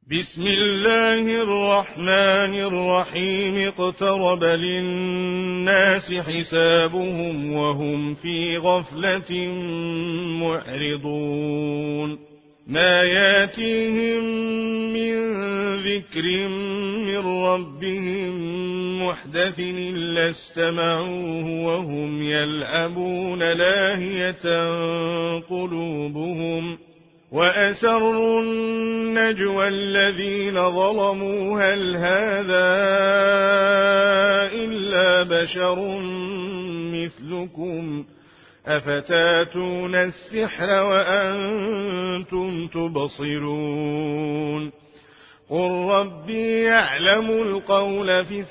بسم الله الرحمن الرحيم اقترب للناس حسابهم وهم في غفلة معرضون ما ياتيهم من ذكر من ربهم محدث إلا استمعوه وهم يلعبون لاهية قلوبهم وأسروا النجوى الذين ظلموا هل هذا إلا بشر مثلكم أفتاتون السحر وأنتم تبصرون قل ربي يعلم القول في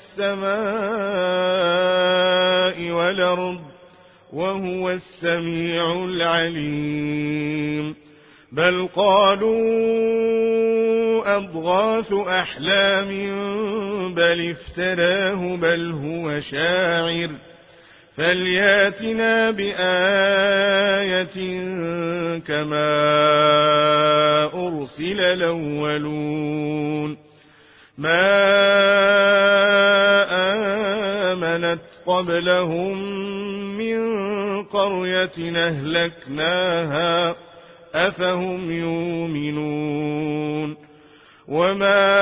السماء والأرض وهو السميع العليم بل قالوا أضغاث أحلام بل افتراه بل هو شاعر فلياتنا بآية كما أرسل الأولون ما آمنت قبلهم من قرية أهلكناها أفهم يؤمنون وما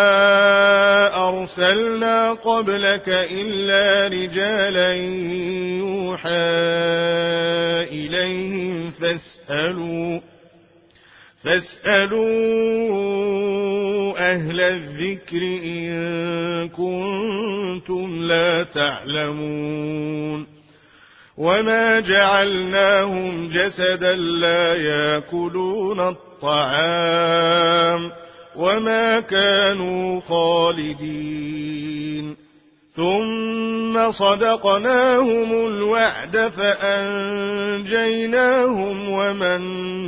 أرسلنا قبلك إلا رجالا يوحى إليهم فاسألوا أهل الذكر إن كنتم لا تعلمون وما جعلناهم جسدا لا يأكلون الطعام وما كانوا خالدين ثم صدقناهم الوعد فأنجيناهم ومن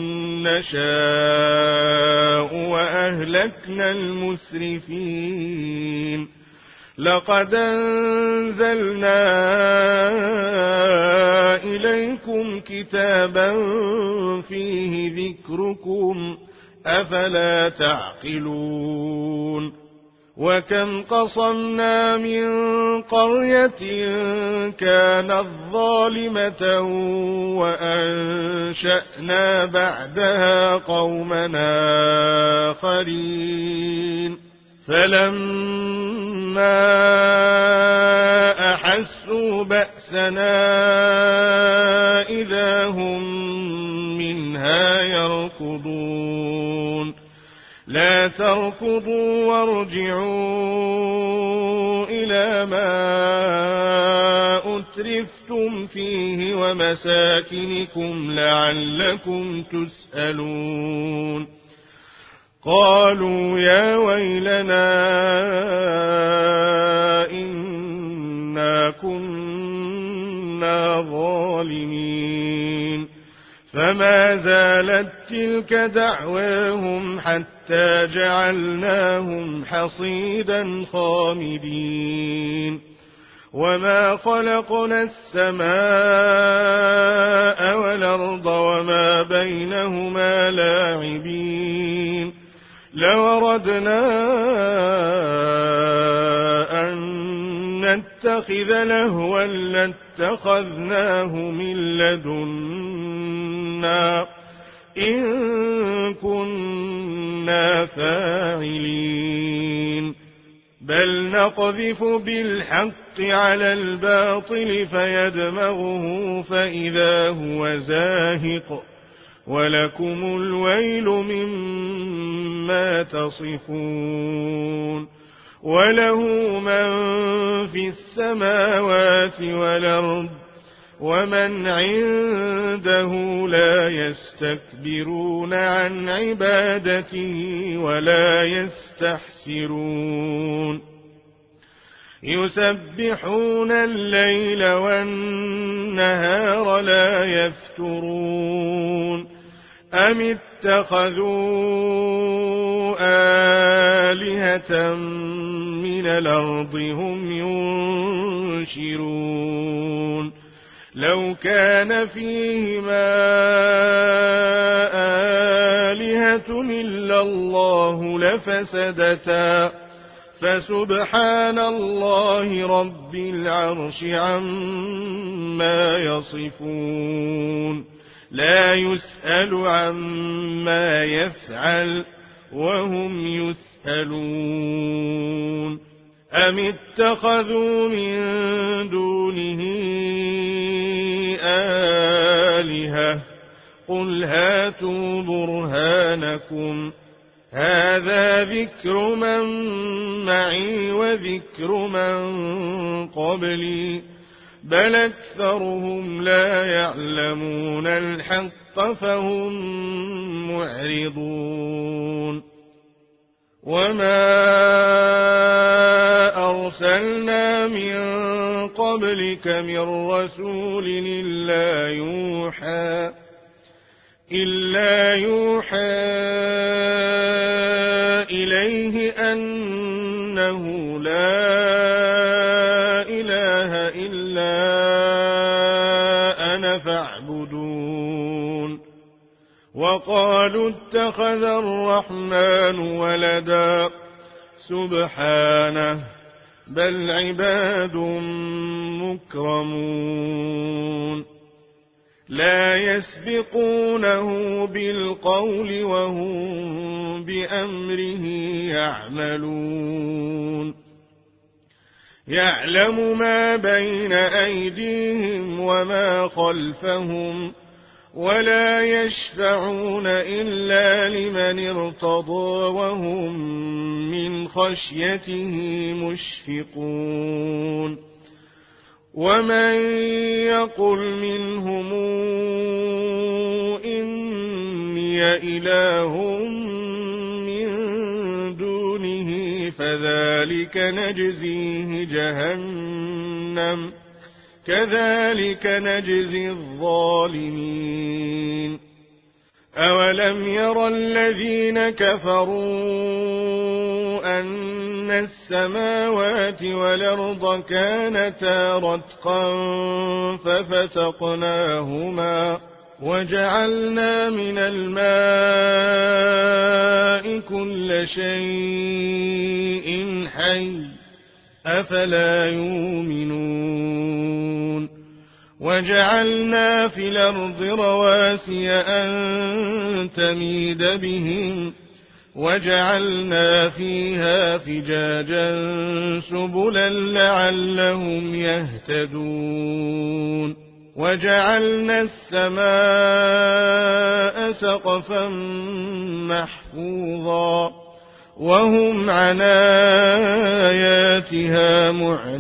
نشاء وأهلكنا المسرفين لقد أنزلنا إليكم كتابا فيه ذكركم أفلا تعقلون وكم قصمنا من قرية كانت ظالمة وأنشأنا بعدها قومنا آخرين فلما أحسوا بأسنا إذا هم منها يركضون لا تركضوا وارجعوا إلى ما أترفتم فيه ومساكنكم لعلكم تسألون قالوا يا ويلنا إنا كنا ظالمين فما زالت تلك دعواهم حتى جعلناهم حصيدا خامدين وما خلقنا السماء والأرض وما بينهما لاعبين لو أردنا أن نتخذ لهوا لاتخذناه من لدنا إن كنا فاعلين بل نقذف بالحق على الباطل فيدمغه فإذا هو زاهق ولكم الويل مما تصفون وله من في السماوات والأرض ومن عنده لا يستكبرون عن عبادته ولا يستحسرون يسبحون الليل والنهار لا يفترون أم اتخذوا آلهة من الأرض هم ينشرون لو كان فيهما آلهة إلا الله لفسدتا فسبحان الله رب العرش عما يصفون لا يسأل عما يفعل وهم يسألون أم اتخذوا من دونه آلهة قل هاتوا برهانكم هذا ذكر من معي وذكر من قبلي بل أكثرهم لا يعلمون الحق فهم معرضون وما أرسلنا من قبلك من رسول إلا يوحى إليه أنه لا إله إلا أنا فاعبدون وقالوا اتخذ الرحمن ولدا سبحانه بل عباد مكرمون لا يسبقونه بالقول وهم بأمره يعملون يعلم ما بين أيديهم وما خلفهم ولا يشفعون إلا لمن ارتضى وهم من خشيته مشفقون ومن يقل منهم إني إله من دونه فذلك نجزيه جهنم كذلك نجزي الظالمين أولم ير الذين كفروا أن السماوات والأرض كانتا رتقا ففتقناهما وجعلنا من الماء كل شيء حي أفلا يؤمنون وجعلنا في الأرض رواسي أن تميد بهم وجعلنا فيها فجاجا سبلا لعلهم يهتدون وجعلنا السماء سقفا محفوظا وهم عن آياتها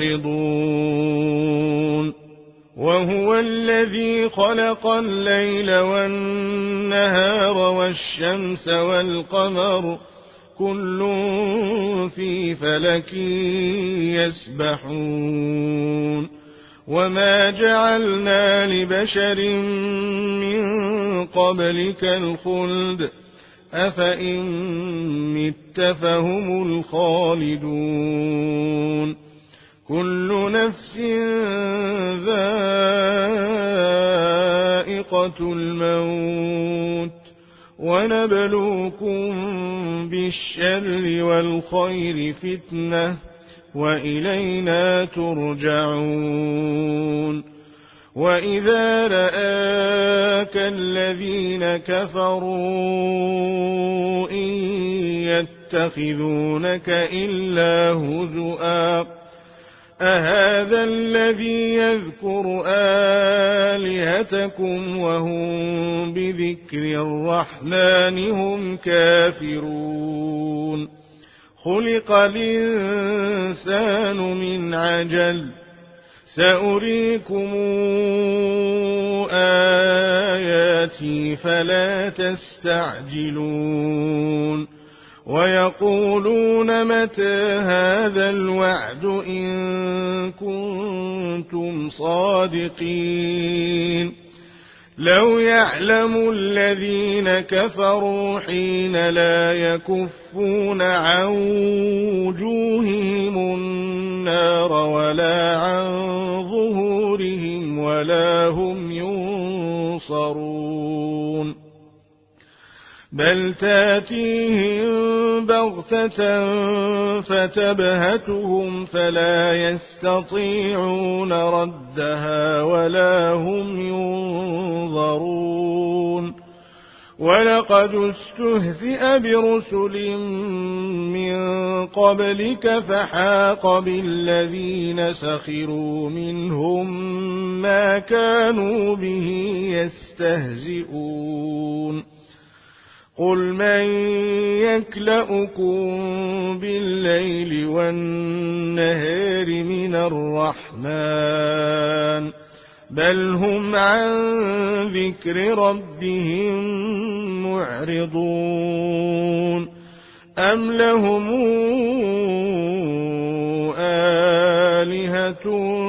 معرضون وهو الذي خلق الليل والنهار والشمس والقمر كل في فلك يسبحون وما جعلنا لبشر من قبلك الخلد أفإن مت فهم الخالدون كل نفس ذائقة الموت ونبلوكم بالشر والخير فتنة وإلينا ترجعون وإذا رآك الذين كفروا إن يتخذونك إلا هزؤا أهذا الذي يذكر آلهتكم وهم بذكر الرحمن هم كافرون خلق الإنسان من عجل سأريكم آياتي فلا تستعجلون ويقولون متى هذا الوعد إن كنتم صادقين لو يعلم الذين كفروا حين لا يكفون عن وجوههم النار ولا عن ظهورهم ولا هم ينصرون بل تاتيهم بغتة فتبهتهم فلا يستطيعون ردها ولا هم ينظرون ولقد استهزئ برسل من قبلك فحاق بالذين سخروا منهم ما كانوا به يستهزئون قل من يكلؤكم بالليل والنهار من الرحمن بل هم عن ذكر ربهم معرضون أم لهم آلهة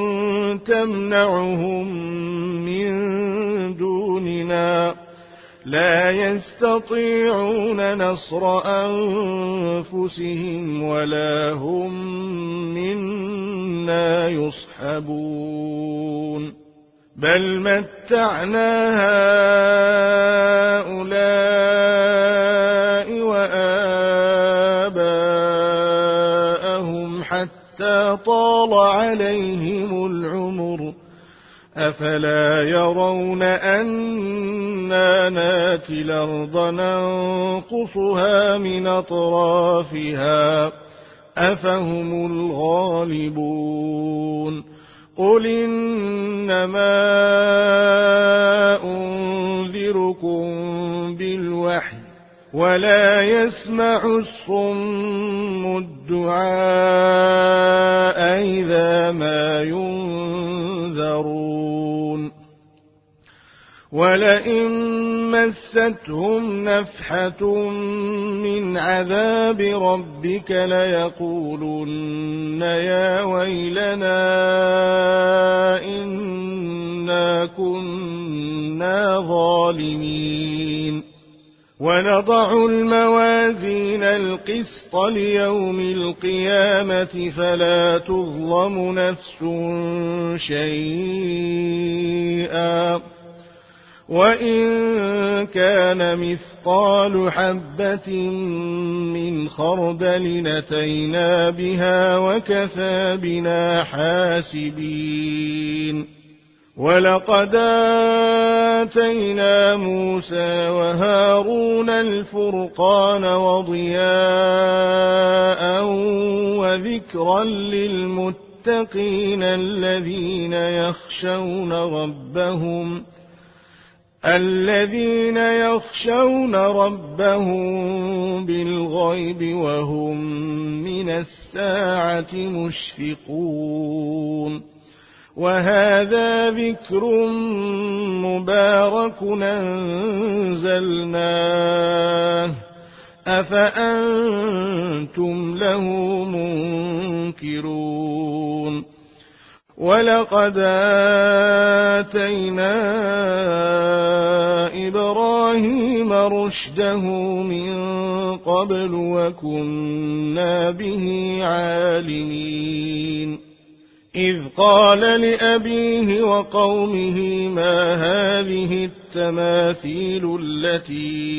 تمنعهم من دوننا لا يستطيعون نصر أنفسهم ولا هم منا يصحبون بل متعنا هؤلاء وآباءهم حتى طال عليهم العمر أفلا يرون أنا ناتي الأرض ننقصها من أطرافها أفهم الغالبون قل إنما أنذركم بالوحي ولا يسمع الصم الدعاء إذا ما ينذرون ولئن مستهم نفحة من عذاب ربك ليقولن يا ويلنا إنا كنا ظالمين ونضع الموازين القسط ليوم القيامة فلا تظلم نفس شيئا وإن كان مثقال حبة من خردل أتينا بها وكفى بنا حاسبين ولقد آتينا موسى وهارون الفرقان وضياء وذكرا للمتقين الذين يخشون ربهم بالغيب وهم من الساعة مشفقون وهذا ذكر مبارك أنزلناه أفأنتم له منكرون ولقد آتينا إبراهيم رشده من قبل وكنا به عالمين إذ قال لأبيه وقومه ما هذه التماثيل التي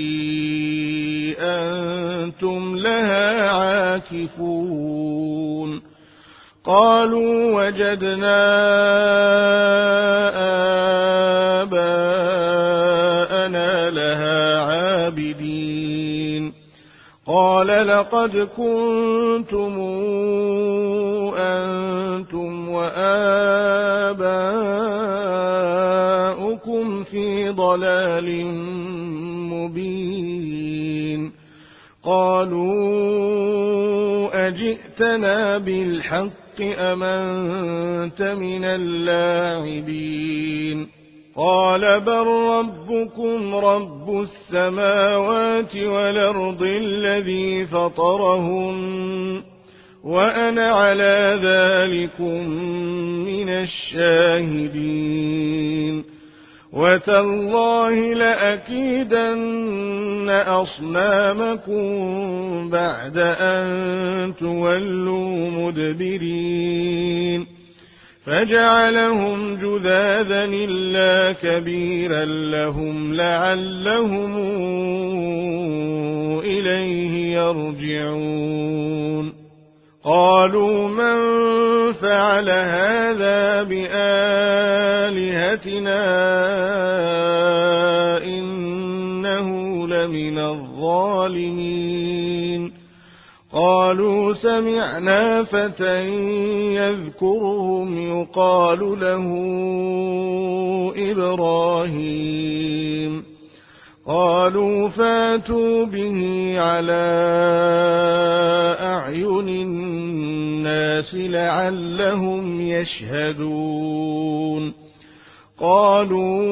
أنتم لها عاكفون قالوا وجدنا آباءنا لها عابدين قال لقد كنتم أنتم وآباؤكم في ضلال مبين قالوا أجئتنا بالحق أم أنت من اللاعبين قال بل ربكم رب السماوات والأرض الذي فطرهن وأنا على ذلكم من الشاهدين وتالله لأكيدن أصنامكم بعد أن تولوا مدبرين فجعلهم جذاذا إلا كبيرا لهم لعلهم إليه يرجعون قالوا من فعل هذا بآلهتنا إنه لمن الظالمين قالوا سمعنا فتى يذكرهم يقال له إبراهيم قالوا فاتوا به على أعين الناس لعلهم يشهدون قالوا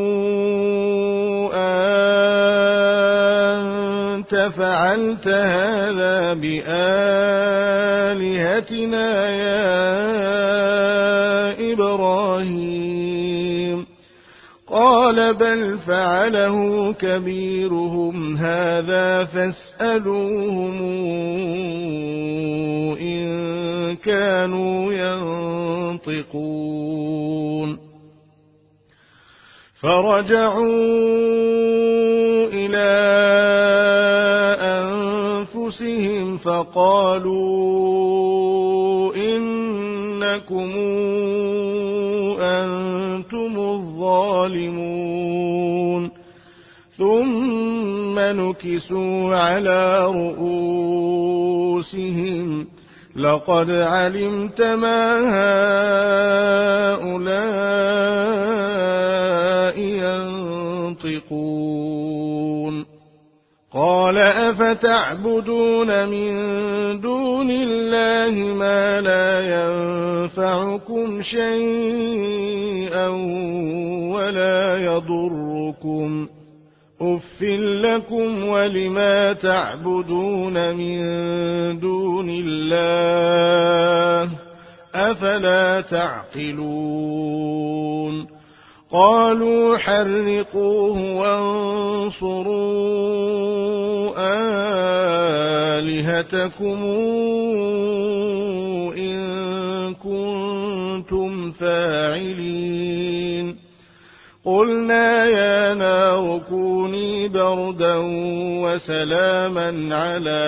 أنت فعلت هذا بآلهتنا يا إبراهيم قال بل فعله كبيرهم هذا فاسألوهم إن كانوا ينطقون فرجعوا إلى أنفسهم فقالوا إنكم أنتم الظالمون ثم نكسوا على رؤوسهم لقد علمت ما هؤلاء ينطقون قال أفتعبدون من دون الله ما لا ينفعكم شيئا ولا يضركم أف لكم ولما تعبدون من دون الله أفلا تعقلون قالوا حرقوه وانصروا آلهتكم إن كنتم فاعلين قلنا يا نار كوني بردا وسلاما على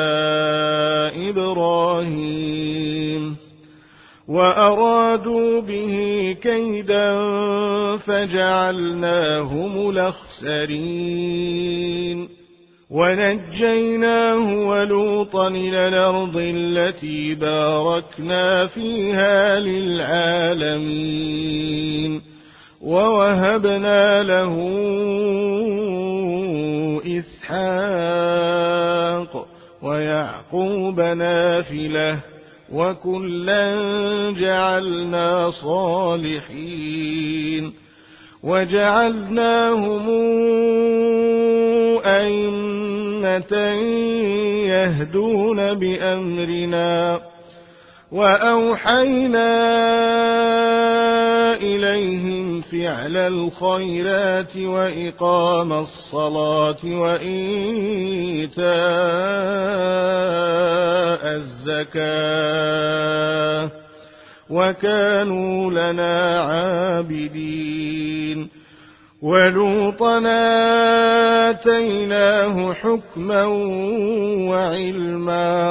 إبراهيم وأرادوا به كيدا فجعلناهم الأخسرين ونجيناه ولوطا إلى الأرض التي باركنا فيها للعالمين ووهبنا له إسحاق ويعقوب نافلة وكلا جعلنا صالحين وجعلناهم أئمة يهدون بأمرنا وأوحينا إليهم فعل الخيرات وإقام الصلاة وإيتاء الزكاة وكانوا لنا عابدين ولوطا آتيناه حكما وعلما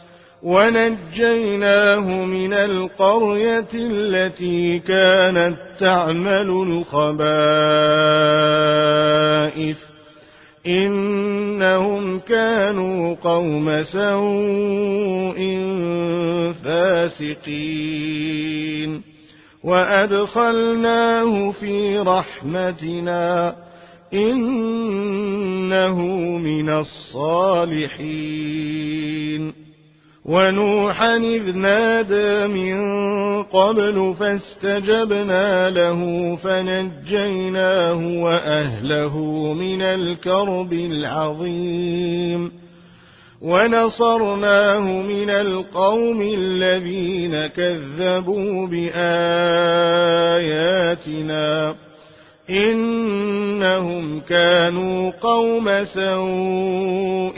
ونجيناه من القرية التي كانت تعمل الخبائث إنهم كانوا قوم سوء فاسقين وأدخلناه في رحمتنا إنه من الصالحين ونوحا إذ نادى من قبل فاستجبنا له فنجيناه وأهله من الكرب العظيم ونصرناه من القوم الذين كذبوا بآياتنا إنهم كانوا قوم سوء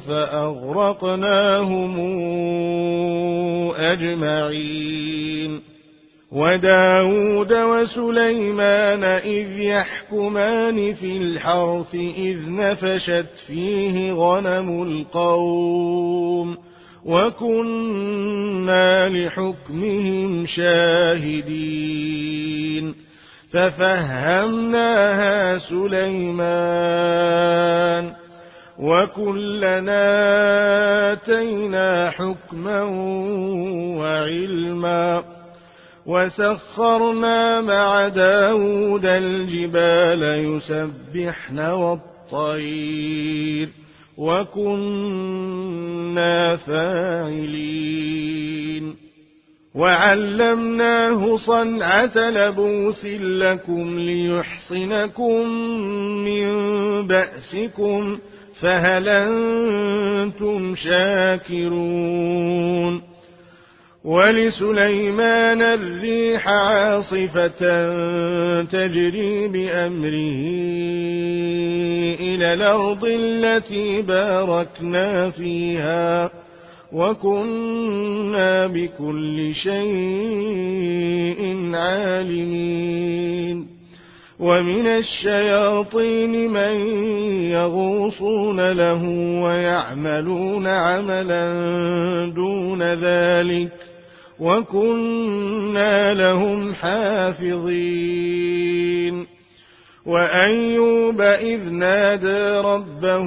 فأغرقناهم أجمعين وداود وسليمان إذ يحكمان في الحرث إذ نفشت فيه غنم القوم وكنا لحكمهم شاهدين ففهمناها سليمان وكلنا آتينا حكما وعلما وسخرنا مع داود الجبال يسبحن والطير وكنا فاعلين وعلمناه صنعة لبوس لكم ليحصنكم من بأسكم فهل أنتم شاكرون ولسليمان الريح عاصفة تجري بأمره إلى الأرض التي باركنا فيها وكنا بكل شيء عالمين ومن الشياطين من يغوصون له ويعملون عملا دون ذلك وكنا لهم حافظين وأيوب إذ نادى ربه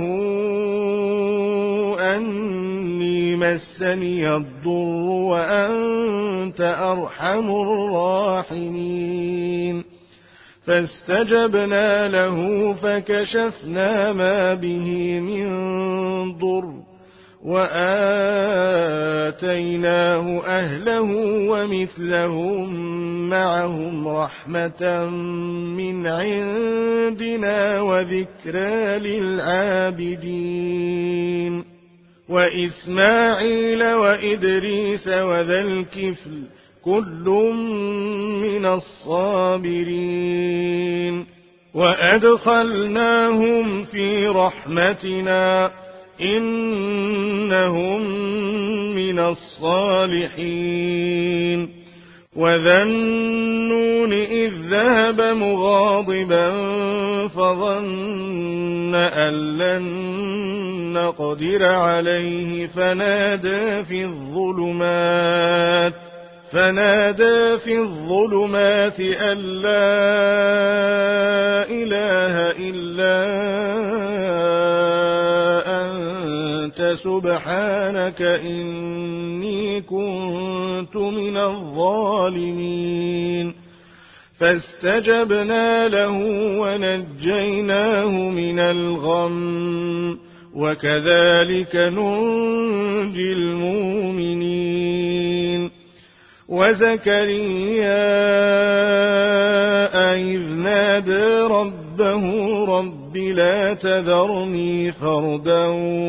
أني مسني الضر وأنت أرحم الراحمين فاستجبنا له فكشفنا ما به من ضر وآتيناه أهله ومثلهم معهم رحمة من عندنا وذكرى للعابدين وإسماعيل وإدريس وذا الكفل كل من الصابرين وأدخلناهم في رحمتنا إنهم من الصالحين وذا النون إذ ذهب مغاضبا فظن أن لن نقدر عليه فنادى في الظلمات أن لا إله إلا أنت سبحانك إني كنت من الظالمين فاستجبنا له ونجيناه من الغم وكذلك ننجي المؤمنين وزكريا إذ نادى ربه رب لا تذرني فردا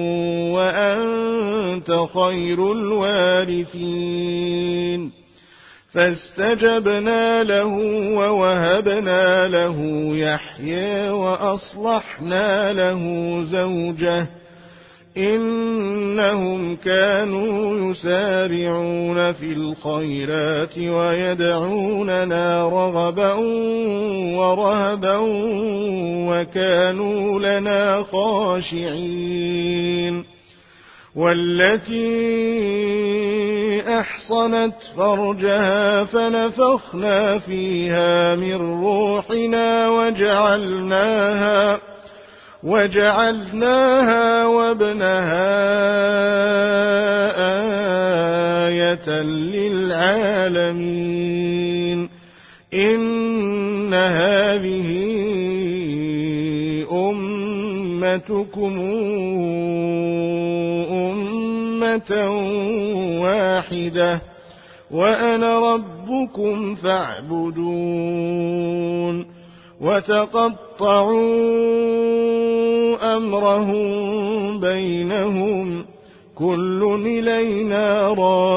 وأنت خير الوارثين فاستجبنا له ووهبنا له يحيى وأصلحنا له زوجه إنهم كانوا يسارعون في الخيرات ويدعوننا رغبا ورهبا وكانوا لنا خاشعين والتي أحصنت فرجها فنفخنا فيها من روحنا وجعلناها وابنها آية للعالمين إن هذه أمتكم أمة واحدة وأنا ربكم فاعبدون وتقطعوا أمرهم بينهم كل إلينا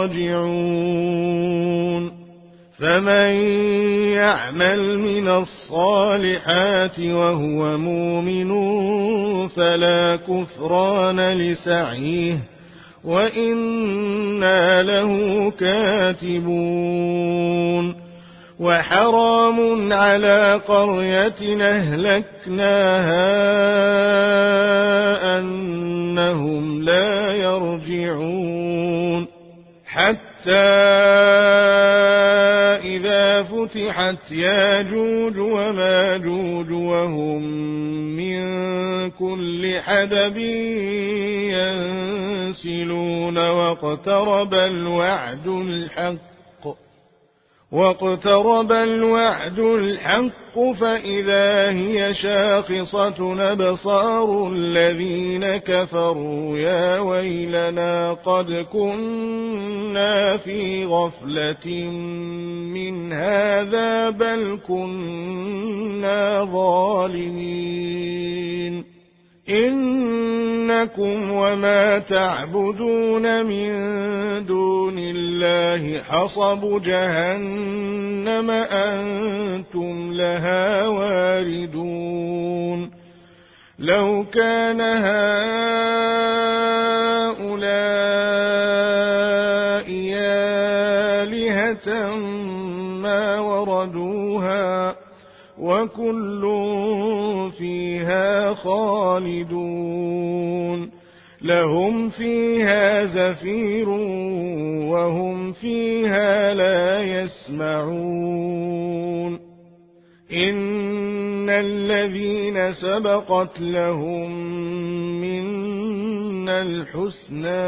راجعون فمن يعمل من الصالحات وهو مؤمن فلا كفران لسعيه وإنا له كاتبون وحرام على قرية أهلكناها أنهم لا يرجعون حتى إذا فتحت ياجوج وماجوج وهم من كل حدب ينسلون واقترب الوعد الحق فإذا هي شاخصة أبصار الذين كفروا يا ويلنا قد كنا في غفلة من هذا بل كنا ظالمين إنكم وما تعبدون من دون الله حصب جهنم أنتم لها واردون لو كان هؤلاء آلهة ما وردوها وكل فيها خالدون لهم فيها زفير وهم فيها لا يسمعون إن الذين سبقت لهم منا الحسنى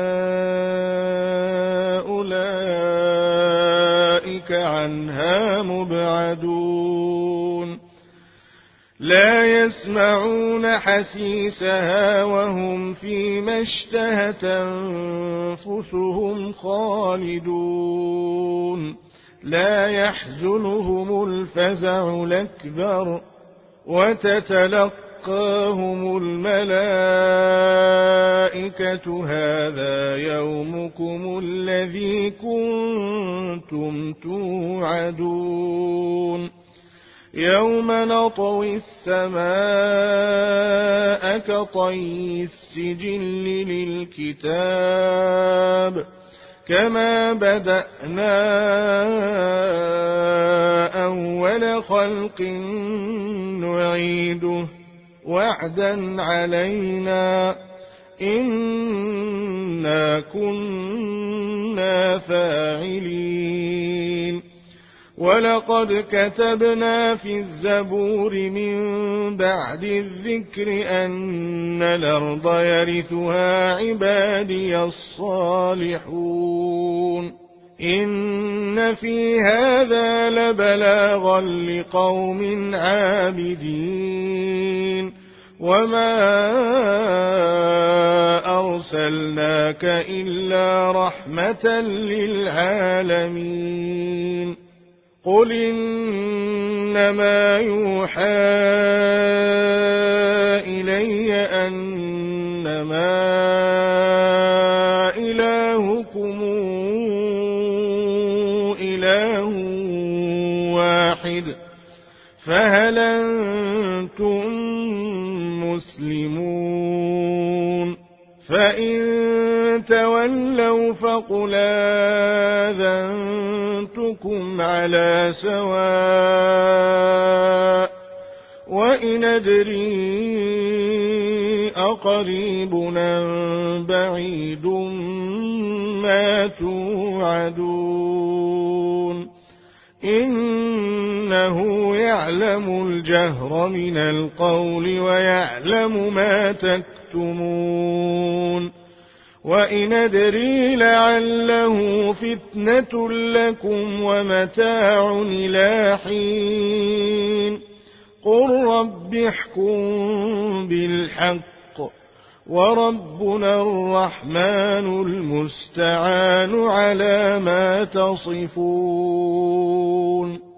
أولئك عنها مبعدون لا يسمعون حسيسها وهم فيما اشتهت أنفسهم خالدون لا يحزنهم الفزع الأكبر وتتلقاهم الملائكة هذا يومكم الذي كنتم توعدون يوم نطوي السماء كطي السجل للكتاب كما بدأنا أول خلق نعيده وعدا علينا إنا كنا فاعلين ولقد كتبنا في الزبور من بعد الذكر أن الأرض يرثها عبادي الصالحون إن في هذا لبلاغا لقوم عابدين وما أرسلناك إلا رحمة للعالمين قل إنما يوحى إلي أنما إلهكم إله واحد فهل أنتم مسلمون فإن تولوا فقل آذنتكم على سواء وإن أدري أقريب أم بعيد ما توعدون إنه يعلم الجهر من القول ويعلم ما تكتمون وإن أدري لعله فتنة لكم ومتاع إلى حين قل رب احكم بالحق وربنا الرحمن المستعان على ما تصفون